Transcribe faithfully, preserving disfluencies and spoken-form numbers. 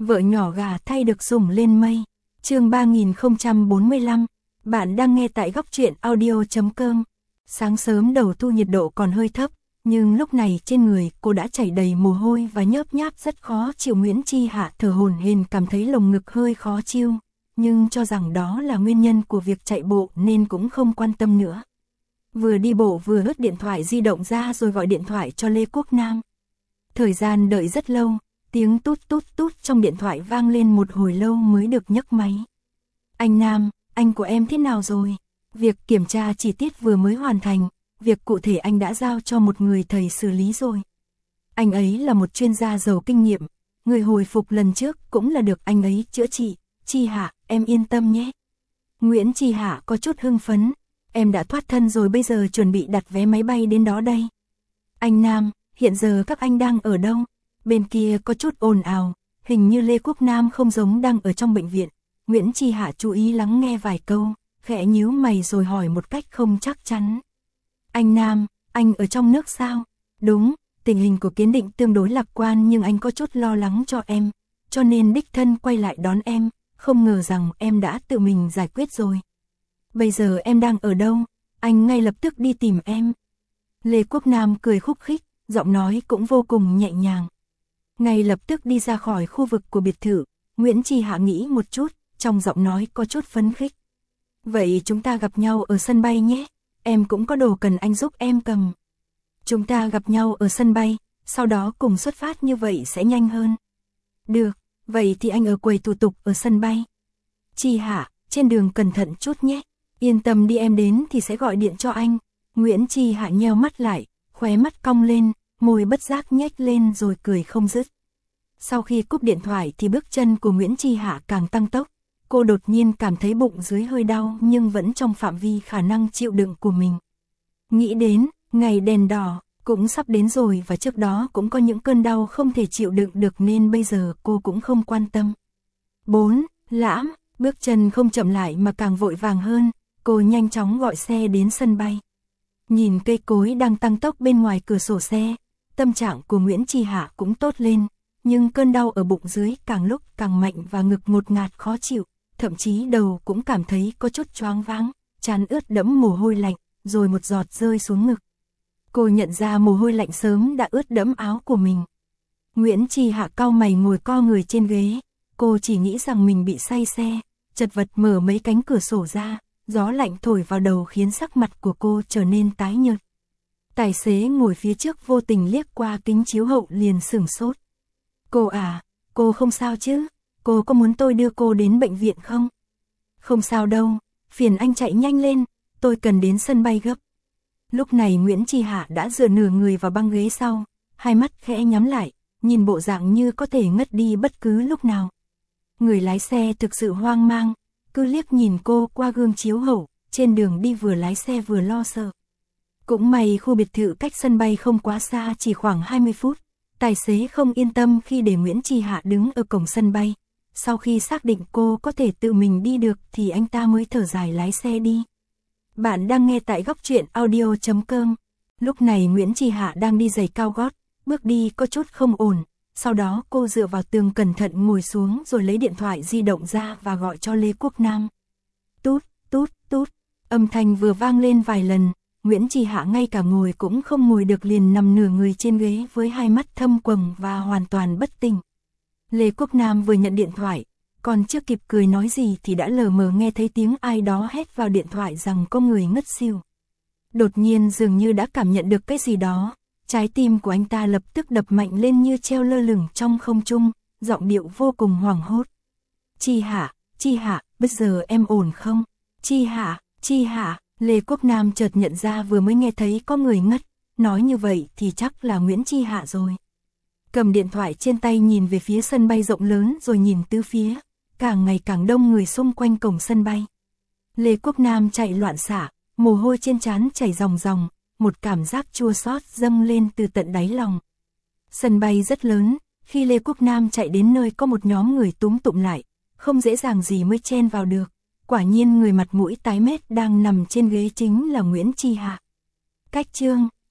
Vợ nhỏ gà thay được sủng lên mây. Chương ba nghìn không trăm bốn mươi lăm. Bạn đang nghe tại góc truyện audio chấm com. Sáng sớm đầu thu nhiệt độ còn hơi thấp, nhưng lúc này trên người cô đã chảy đầy mồ hôi và nhớp nháp rất khó chịu. Nguyễn Chi Hạ thở hổn hển, cảm thấy lồng ngực hơi khó chịu, nhưng cho rằng đó là nguyên nhân của việc chạy bộ nên cũng không quan tâm nữa. Vừa đi bộ vừa hất điện thoại di động ra rồi gọi điện thoại cho Lê Quốc Nam. Thời gian đợi rất lâu, tiếng tút tút tút trong điện thoại vang lên một hồi lâu mới được nhấc máy. Anh Nam, anh của em thế nào rồi? Việc kiểm tra chi tiết vừa mới hoàn thành, việc cụ thể anh đã giao cho một người thầy xử lý rồi. Anh ấy là một chuyên gia giàu kinh nghiệm, người hồi phục lần trước cũng là được anh ấy chữa trị. Chi Hạ, em yên tâm nhé. Nguyễn Chi Hạ có chút hưng phấn, em đã thoát thân rồi, bây giờ chuẩn bị đặt vé máy bay đến đó đây. Anh Nam, hiện giờ các anh đang ở đâu? Bên kia có chút ồn ào, hình như Lê Quốc Nam không giống đang ở trong bệnh viện. Nguyễn Chi Hạ chú ý lắng nghe vài câu, khẽ nhíu mày rồi hỏi một cách không chắc chắn. Anh Nam, anh ở trong nước sao? Đúng, tình hình của Kiến Định tương đối lạc quan nhưng anh có chút lo lắng cho em, cho nên đích thân quay lại đón em, không ngờ rằng em đã tự mình giải quyết rồi. Bây giờ em đang ở đâu? Anh ngay lập tức đi tìm em. Lê Quốc Nam cười khúc khích, giọng nói cũng vô cùng nhẹ nhàng. Ngay lập tức đi ra khỏi khu vực của biệt thự, Nguyễn Chi Hạ nghĩ một chút, trong giọng nói có chút phấn khích. Vậy chúng ta gặp nhau ở sân bay nhé, em cũng có đồ cần anh giúp em cầm. Chúng ta gặp nhau ở sân bay, sau đó cùng xuất phát, như vậy sẽ nhanh hơn. Được, vậy thì anh ở quầy thủ tục ở sân bay. Chi Hạ, trên đường cẩn thận chút nhé, yên tâm đi, em đến thì sẽ gọi điện cho anh. Nguyễn Chi Hạ nheo mắt lại, khóe mắt cong lên, môi bất giác nhếch lên rồi cười không dứt. Sau khi cúp điện thoại thì bước chân của Nguyễn Chi Hạ càng tăng tốc. Cô đột nhiên cảm thấy bụng dưới hơi đau nhưng vẫn trong phạm vi khả năng chịu đựng của mình. Nghĩ đến, ngày đèn đỏ cũng sắp đến rồi và trước đó cũng có những cơn đau không thể chịu đựng được nên bây giờ cô cũng không quan tâm. bốn. Lãm, bước chân không chậm lại mà càng vội vàng hơn, cô nhanh chóng gọi xe đến sân bay. Nhìn cây cối đang tăng tốc bên ngoài cửa sổ xe, tâm trạng của Nguyễn Chi Hạ cũng tốt lên, nhưng cơn đau ở bụng dưới càng lúc càng mạnh và ngực ngột ngạt khó chịu, thậm chí đầu cũng cảm thấy có chút choáng váng, trán ướt đẫm mồ hôi lạnh, rồi một giọt rơi xuống ngực. Cô nhận ra mồ hôi lạnh sớm đã ướt đẫm áo của mình. Nguyễn Chi Hạ cau mày ngồi co người trên ghế, cô chỉ nghĩ rằng mình bị say xe, chật vật mở mấy cánh cửa sổ ra, gió lạnh thổi vào đầu khiến sắc mặt của cô trở nên tái nhợt. Tài xế ngồi phía trước vô tình liếc qua kính chiếu hậu liền sửng sốt. Cô à, cô không sao chứ? Cô có muốn tôi đưa cô đến bệnh viện không? Không sao đâu, phiền anh chạy nhanh lên, tôi cần đến sân bay gấp. Lúc này Nguyễn Chi Hạ đã dựa nửa người vào băng ghế sau, hai mắt khẽ nhắm lại, nhìn bộ dạng như có thể ngất đi bất cứ lúc nào. Người lái xe thực sự hoang mang, cứ liếc nhìn cô qua gương chiếu hậu, trên đường đi vừa lái xe vừa lo sợ. Cũng may khu biệt thự cách sân bay không quá xa, chỉ khoảng hai mươi phút. Tài xế không yên tâm khi để Nguyễn Chi Hạ đứng ở cổng sân bay. Sau khi xác định cô có thể tự mình đi được thì anh ta mới thở dài lái xe đi. Bạn đang nghe tại góc truyện audio chấm com. Lúc này Nguyễn Chi Hạ đang đi giày cao gót, bước đi có chút không ổn. Sau đó cô dựa vào tường cẩn thận ngồi xuống rồi lấy điện thoại di động ra và gọi cho Lê Quốc Nam. Tút, tút, tút, âm thanh vừa vang lên vài lần. Nguyễn Chi Hạ ngay cả ngồi cũng không ngồi được, liền nằm nửa người trên ghế với hai mắt thâm quầng và hoàn toàn bất tỉnh. Lê Quốc Nam vừa nhận điện thoại, còn chưa kịp cười nói gì thì đã lờ mờ nghe thấy tiếng ai đó hét vào điện thoại rằng có người ngất xỉu. Đột nhiên dường như đã cảm nhận được cái gì đó, trái tim của anh ta lập tức đập mạnh lên như treo lơ lửng trong không trung, giọng điệu vô cùng hoảng hốt. Chi Hạ, Chi Hạ, bây giờ em ổn không? Chi Hạ, Chi Hạ. Lê Quốc Nam chợt nhận ra vừa mới nghe thấy có người ngất, nói như vậy thì chắc là Nguyễn Chi Hạ rồi. Cầm điện thoại trên tay nhìn về phía sân bay rộng lớn rồi nhìn tứ phía, càng ngày càng đông người xung quanh cổng sân bay. Lê Quốc Nam chạy loạn xạ, mồ hôi trên trán chảy ròng ròng, một cảm giác chua xót dâng lên từ tận đáy lòng. Sân bay rất lớn, khi Lê Quốc Nam chạy đến nơi có một nhóm người túm tụm lại, không dễ dàng gì mới chen vào được. Quả nhiên người mặt mũi tái mét đang nằm trên ghế chính là Nguyễn Chi Hạ. Cách chương